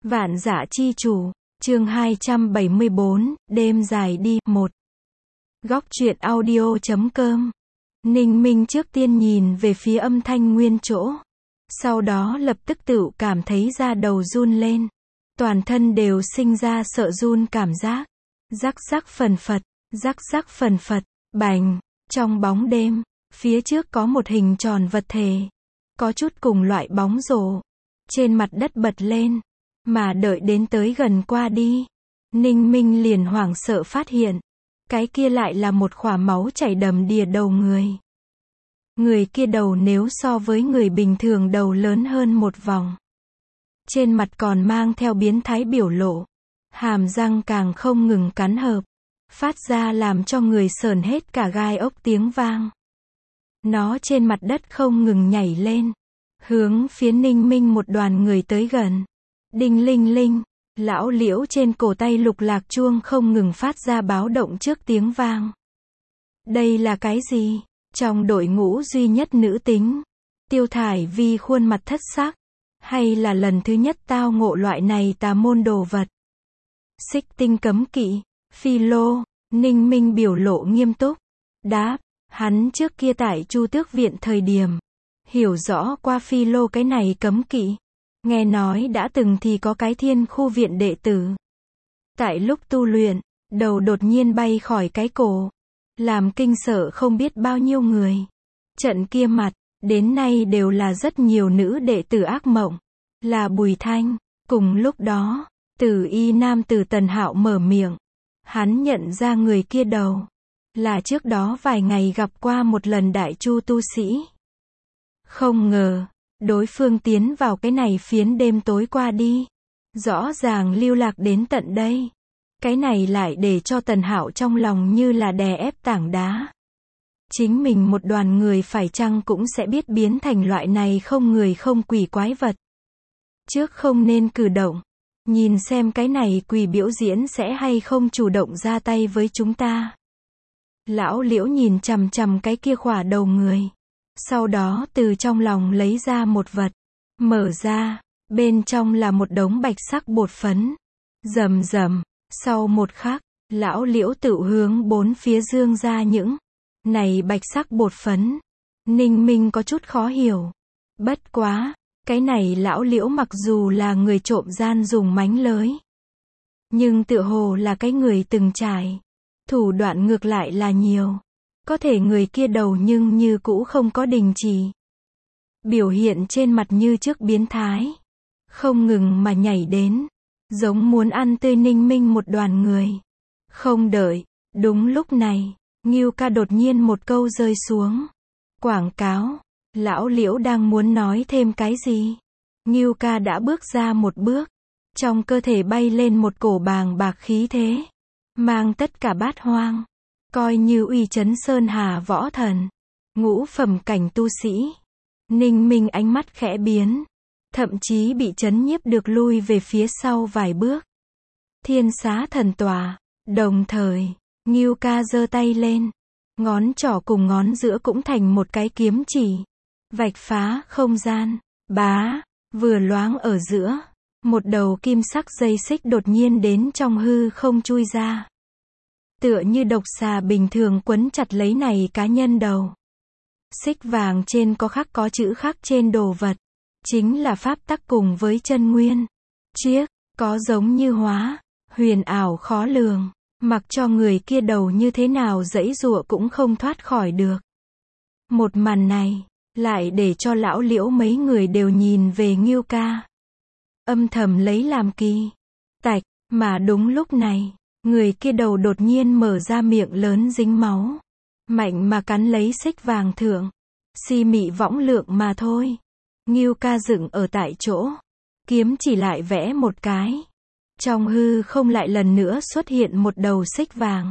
Vạn Dã Chi Chủ, chương 274, đêm dài đi, 1. Góc truyện audio.com. Ninh Minh trước tiên nhìn về phía âm thanh nguyên chỗ. Sau đó lập tức tự cảm thấy da đầu run lên. Toàn thân đều sinh ra sợ run cảm giác. Rắc rắc phần phật, rắc rắc phần phật, bành. Trong bóng đêm, phía trước có một hình tròn vật thể. Có chút cùng loại bóng rổ. Trên mặt đất bật lên. Mà đợi đến tới gần qua đi. Ninh Minh liền hoảng sợ phát hiện. Cái kia lại là một khỏa máu chảy đầm đìa đầu người. Người kia đầu nếu so với người bình thường đầu lớn hơn một vòng. Trên mặt còn mang theo biến thái biểu lộ. Hàm răng càng không ngừng cắn hợp. Phát ra làm cho người sởn hết cả gai ốc tiếng vang. Nó trên mặt đất không ngừng nhảy lên. Hướng phía Ninh Minh một đoàn người tới gần. Đinh linh linh, lão liễu trên cổ tay lục lạc chuông không ngừng phát ra báo động trước tiếng vang. Đây là cái gì? Trong đội ngũ duy nhất nữ tính, Tiêu Thải Vi khuôn mặt thất sắc. Hay là lần thứ nhất tao ngộ loại này tà môn đồ vật? Xích tinh cấm kỵ, phi lô, Ninh Minh biểu lộ nghiêm túc. Đáp, hắn trước kia tại Chu Tước Viện thời điểm, hiểu rõ qua phi lô cái này cấm kỵ. Nghe nói đã từng thì có cái Thiên Khu Viện đệ tử. Tại lúc tu luyện, đầu đột nhiên bay khỏi cái cổ. Làm kinh sợ không biết bao nhiêu người. Trận kia mặt, đến nay đều là rất nhiều nữ đệ tử ác mộng. Là Bùi Thanh. Cùng lúc đó, Tử Y nam tử Tần Hạo mở miệng. Hắn nhận ra người kia đầu. Là trước đó vài ngày gặp qua một lần đại chu tu sĩ. Không ngờ. Đối phương tiến vào cái này phiến đêm tối qua đi. Rõ ràng lưu lạc đến tận đây. Cái này lại để cho Tần Hạo trong lòng như là đè ép tảng đá. Chính mình một đoàn người phải chăng cũng sẽ biết biến thành loại này không người không quỷ quái vật. Trước không nên cử động. Nhìn xem cái này quỷ biểu diễn sẽ hay không chủ động ra tay với chúng ta. Lão liễu nhìn chằm chằm cái kia khỏa đầu người. Sau đó từ trong lòng lấy ra một vật. Mở ra, bên trong là một đống bạch sắc bột phấn. Rầm rầm, sau một khắc, lão liễu tự hướng bốn phía dương ra những này bạch sắc bột phấn. Ninh Minh có chút khó hiểu. Bất quá, cái này lão liễu mặc dù là người trộm gian dùng mánh lới. Nhưng tựa hồ là cái người từng trải. Thủ đoạn ngược lại là nhiều. Có thể người kia đầu nhưng như cũ không có đình chỉ. Biểu hiện trên mặt như trước biến thái. Không ngừng mà nhảy đến. Giống muốn ăn tươi Ninh Minh một đoàn người. Không đợi. Đúng lúc này, Ngưu Ca đột nhiên một câu rơi xuống. Quảng cáo. Lão liễu đang muốn nói thêm cái gì. Ngưu Ca đã bước ra một bước. Trong cơ thể bay lên một cổ bàng bạc khí thế. Mang tất cả bát hoang. Coi như uy chấn sơn hà võ thần. Ngũ phẩm cảnh tu sĩ. Ninh Minh ánh mắt khẽ biến. Thậm chí bị chấn nhiếp được lui về phía sau vài bước. Thiên Xá Thần Tòa. Đồng thời, Ngưu Ca giơ tay lên. Ngón trỏ cùng ngón giữa cũng thành một cái kiếm chỉ. Vạch phá không gian. Bá. Vừa loáng ở giữa. Một đầu kim sắc dây xích đột nhiên đến trong hư không chui ra. Tựa như độc xà bình thường quấn chặt lấy này cá nhân đầu. Xích vàng trên có khắc có chữ khắc trên đồ vật. Chính là pháp tắc cùng với chân nguyên. Chiếc, có giống như hóa, huyền ảo khó lường. Mặc cho người kia đầu như thế nào giãy giụa cũng không thoát khỏi được. Một màn này, lại để cho lão liễu mấy người đều nhìn về Ngưu Ca. Âm thầm lấy làm kỳ. Tạch, mà đúng lúc này. Người kia đầu đột nhiên mở ra miệng lớn dính máu. Mạnh mà cắn lấy xích vàng thượng. Si mị võng lượng mà thôi. Ngưu Ca dựng ở tại chỗ. Kiếm chỉ lại vẽ một cái. Trong hư không lại lần nữa xuất hiện một đầu xích vàng.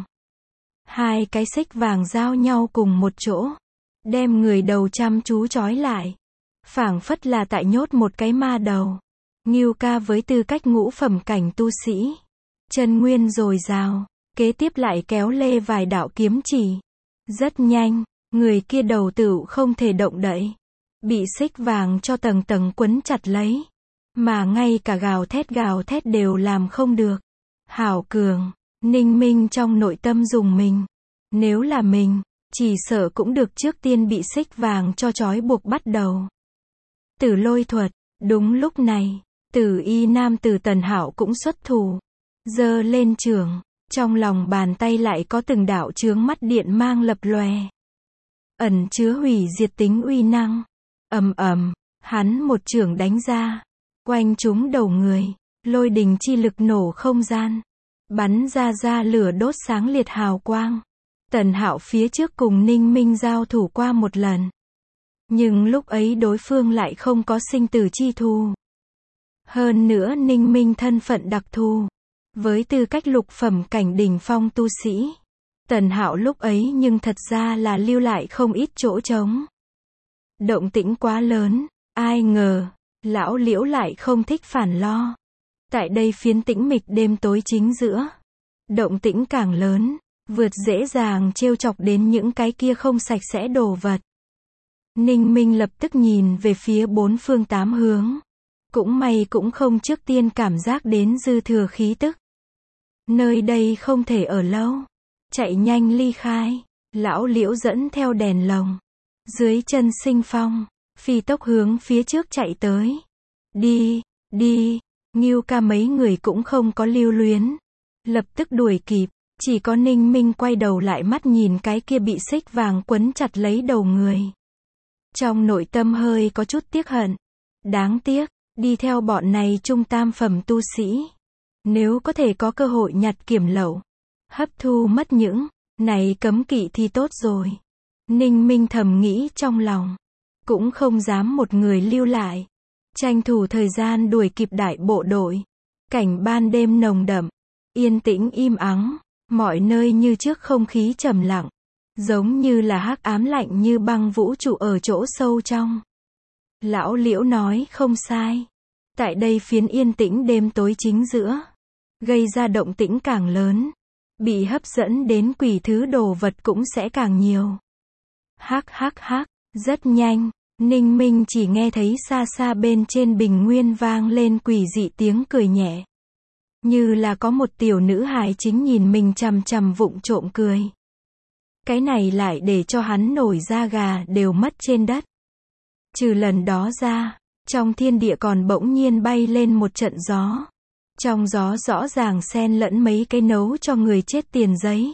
Hai cái xích vàng giao nhau cùng một chỗ. Đem người đầu chăm chú trói lại. Phảng phất là tại nhốt một cái ma đầu. Ngưu Ca với tư cách ngũ phẩm cảnh tu sĩ. Chân nguyên dồi dào, kế tiếp lại kéo lê vài đạo kiếm chỉ. Rất nhanh, người kia đầu tựu không thể động đậy. Bị xích vàng cho tầng tầng quấn chặt lấy. Mà ngay cả gào thét đều làm không được. Hảo cường, Ninh Minh trong nội tâm dùng mình. Nếu là mình, chỉ sợ cũng được trước tiên bị xích vàng cho trói buộc bắt đầu. Tử lôi thuật, đúng lúc này, Tử y nam tử Tần Hạo cũng xuất thủ. Giơ lên chưởng, trong lòng bàn tay lại có từng đạo chướng mắt điện mang lập lòe. Ẩn chứa hủy diệt tính uy năng. Ầm ầm, hắn một chưởng đánh ra. Quanh chúng đầu người, lôi đình chi lực nổ không gian. Bắn ra lửa đốt sáng liệt hào quang. Tần Hạo phía trước cùng Ninh Minh giao thủ qua một lần. Nhưng lúc ấy đối phương lại không có sinh tử chi thù. Hơn nữa Ninh Minh thân phận đặc thù. Với tư cách lục phẩm cảnh đỉnh phong tu sĩ. Tần Hạo lúc ấy nhưng thật ra là lưu lại không ít chỗ trống. Động tĩnh quá lớn, ai ngờ, lão Liễu lại không thích phản lo. Tại đây phiến tĩnh mịch đêm tối chính giữa. Động tĩnh càng lớn, vượt dễ dàng trêu chọc đến những cái kia không sạch sẽ đồ vật. Ninh Minh lập tức nhìn về phía bốn phương tám hướng. Cũng may cũng không trước tiên cảm giác đến dư thừa khí tức. Nơi đây không thể ở lâu. Chạy nhanh ly khai. Lão Liễu dẫn theo đèn lồng. Dưới chân sinh phong, phi tốc hướng phía trước chạy tới. Đi. Ngưu ca mấy người cũng không có lưu luyến. Lập tức đuổi kịp. Chỉ có Ninh Minh quay đầu lại mắt nhìn cái kia bị xích vàng quấn chặt lấy đầu người. Trong nội tâm hơi có chút tiếc hận. Đáng tiếc, đi theo bọn này trung tam phẩm tu sĩ. Nếu có thể có cơ hội nhặt kiểm lậu, hấp thu mất những này cấm kỵ thì tốt rồi. Ninh Minh thầm nghĩ trong lòng. Cũng không dám một người lưu lại. Tranh thủ thời gian đuổi kịp đại bộ đội. Cảnh ban đêm nồng đậm. Yên tĩnh im ắng. Mọi nơi như trước không khí trầm lặng. Giống như là hắc ám lạnh như băng vũ trụ ở chỗ sâu trong. Lão Liễu nói không sai. Tại đây phiến yên tĩnh đêm tối chính giữa. Gây ra động tĩnh càng lớn. Bị hấp dẫn đến quỷ thứ đồ vật cũng sẽ càng nhiều. Hắc. Rất nhanh. Ninh Minh chỉ nghe thấy xa xa bên trên bình nguyên vang lên quỷ dị tiếng cười nhẹ. Như là có một tiểu nữ hài chính nhìn mình chằm chằm vụng trộm cười. Cái này lại để cho hắn nổi da gà đều mất trên đất. Trừ lần đó ra, trong thiên địa còn bỗng nhiên bay lên một trận gió. Trong gió rõ ràng xen lẫn mấy cái nấu cho người chết tiền giấy.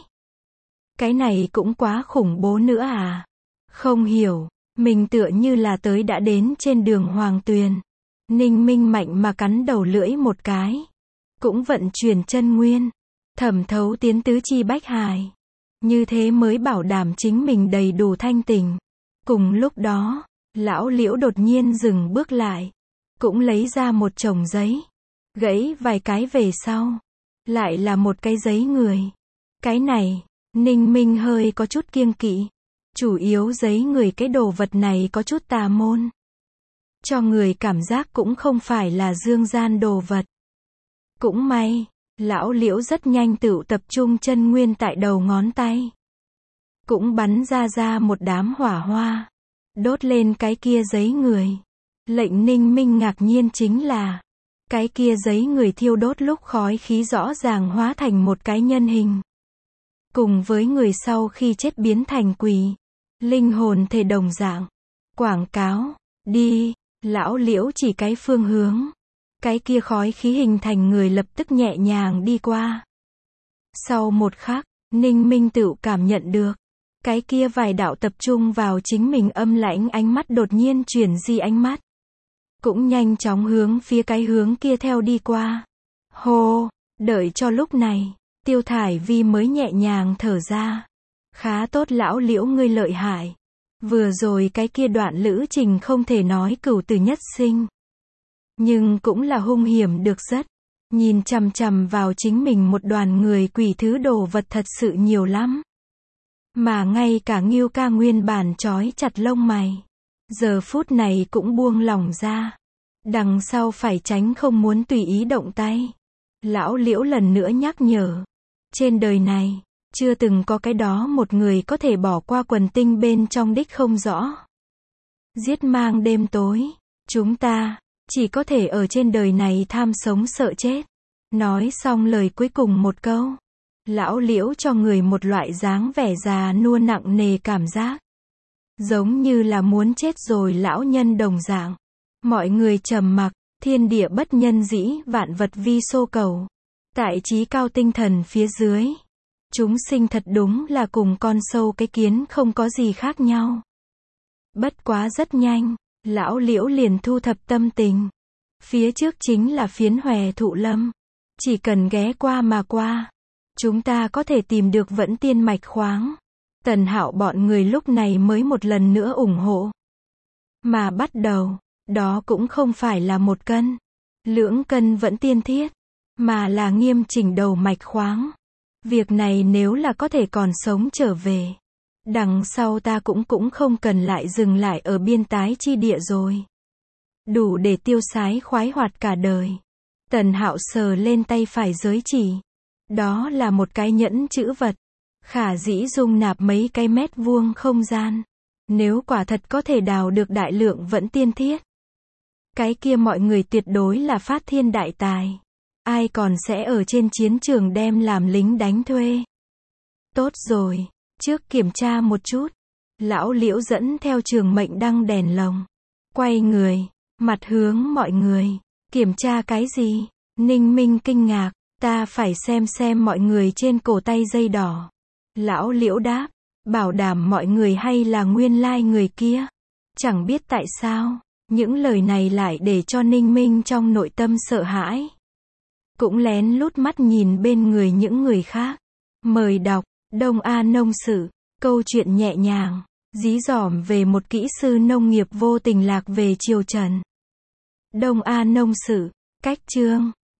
Cái này cũng quá khủng bố nữa à? Không hiểu, mình tựa như là tới đã đến trên đường Hoàng Tuyền. Ninh Minh mạnh mà cắn đầu lưỡi một cái. Cũng vận chuyển chân nguyên, thẩm thấu tiến tứ chi bách hài. Như thế mới bảo đảm chính mình đầy đủ thanh tỉnh. Cùng lúc đó, lão Liễu đột nhiên dừng bước lại. Cũng lấy ra một chồng giấy. Gãy vài cái về sau. Lại là một cái giấy người. Cái này, Ninh Minh hơi có chút kiêng kỵ. Chủ yếu giấy người cái đồ vật này có chút tà môn. Cho người cảm giác cũng không phải là dương gian đồ vật. Cũng may, lão Liễu rất nhanh tựu tập trung chân nguyên tại đầu ngón tay. Cũng bắn ra một đám hỏa hoa. Đốt lên cái kia giấy người. Lệnh Ninh Minh ngạc nhiên chính là, cái kia giấy người thiêu đốt lúc khói khí rõ ràng hóa thành một cái nhân hình. Cùng với người sau khi chết biến thành quỷ. Linh hồn thể đồng dạng. Quảng cáo, đi, lão Liễu chỉ cái phương hướng. Cái kia khói khí hình thành người lập tức nhẹ nhàng đi qua. Sau một khắc, Ninh Minh tự cảm nhận được. Cái kia vài đạo tập trung vào chính mình âm lãnh ánh mắt đột nhiên chuyển di ánh mắt. Cũng nhanh chóng hướng phía cái hướng kia theo đi qua. Hô, đợi cho lúc này, Tiêu Thải Vi mới nhẹ nhàng thở ra. Khá tốt lão Liễu ngươi lợi hại. Vừa rồi cái kia đoạn lữ trình không thể nói cửu tử nhất sinh. Nhưng cũng là hung hiểm được rất. Nhìn chằm chằm vào chính mình một đoàn người quỷ thứ đồ vật thật sự nhiều lắm. Mà ngay cả Ngưu ca nguyên bản trói chặt lông mày. Giờ phút này cũng buông lỏng ra. Đằng sau phải tránh không muốn tùy ý động tay. Lão Liễu lần nữa nhắc nhở. Trên đời này, chưa từng có cái đó một người có thể bỏ qua quần tinh bên trong đích không rõ. Giết mang đêm tối. Chúng ta, chỉ có thể ở trên đời này tham sống sợ chết. Nói xong lời cuối cùng một câu, lão Liễu cho người một loại dáng vẻ già nua nặng nề cảm giác. Giống như là muốn chết rồi lão nhân đồng dạng. Mọi người trầm mặc, thiên địa bất nhân dĩ, vạn vật vi xô cầu. Tại trí cao tinh thần phía dưới. Chúng sinh thật đúng là cùng con sâu cái kiến không có gì khác nhau. Bất quá rất nhanh, lão Liễu liền thu thập tâm tình. Phía trước chính là phiến Hòe Thụ Lâm. Chỉ cần ghé qua mà qua, chúng ta có thể tìm được Vẫn Tiên mạch khoáng. Tần Hạo bọn người lúc này mới một lần nữa ủng hộ. Mà bắt đầu, đó cũng không phải là 1 cân, lưỡng cân Vẫn Tiên thiết, mà là nghiêm chỉnh đầu mạch khoáng. Việc này nếu là có thể còn sống trở về, đằng sau ta cũng không cần lại dừng lại ở biên tái chi địa rồi. Đủ để tiêu sái khoái hoạt cả đời. Tần Hạo sờ lên tay phải giới chỉ. Đó là một cái nhẫn chữ vật. Khả dĩ dung nạp mấy cái mét vuông không gian. Nếu quả thật có thể đào được đại lượng Vẫn Tiên thiết, cái kia mọi người tuyệt đối là phát thiên đại tài. Ai còn sẽ ở trên chiến trường đem làm lính đánh thuê. Tốt rồi, trước kiểm tra một chút. Lão Liễu dẫn theo Trường Mệnh Đăng đèn lồng. Quay người, mặt hướng mọi người. Kiểm tra cái gì? Ninh Minh kinh ngạc, ta phải xem mọi người trên cổ tay dây đỏ. Lão Liễu đáp, bảo đảm mọi người hay là nguyên lai người kia. Chẳng biết tại sao, những lời này lại để cho Ninh Minh trong nội tâm sợ hãi. Cũng lén lút mắt nhìn bên người những người khác. Mời đọc, Đông A Nông Sự, câu chuyện nhẹ nhàng, dí dỏm về một kỹ sư nông nghiệp vô tình lạc về triều Trần. Đông A Nông Sự, cách chương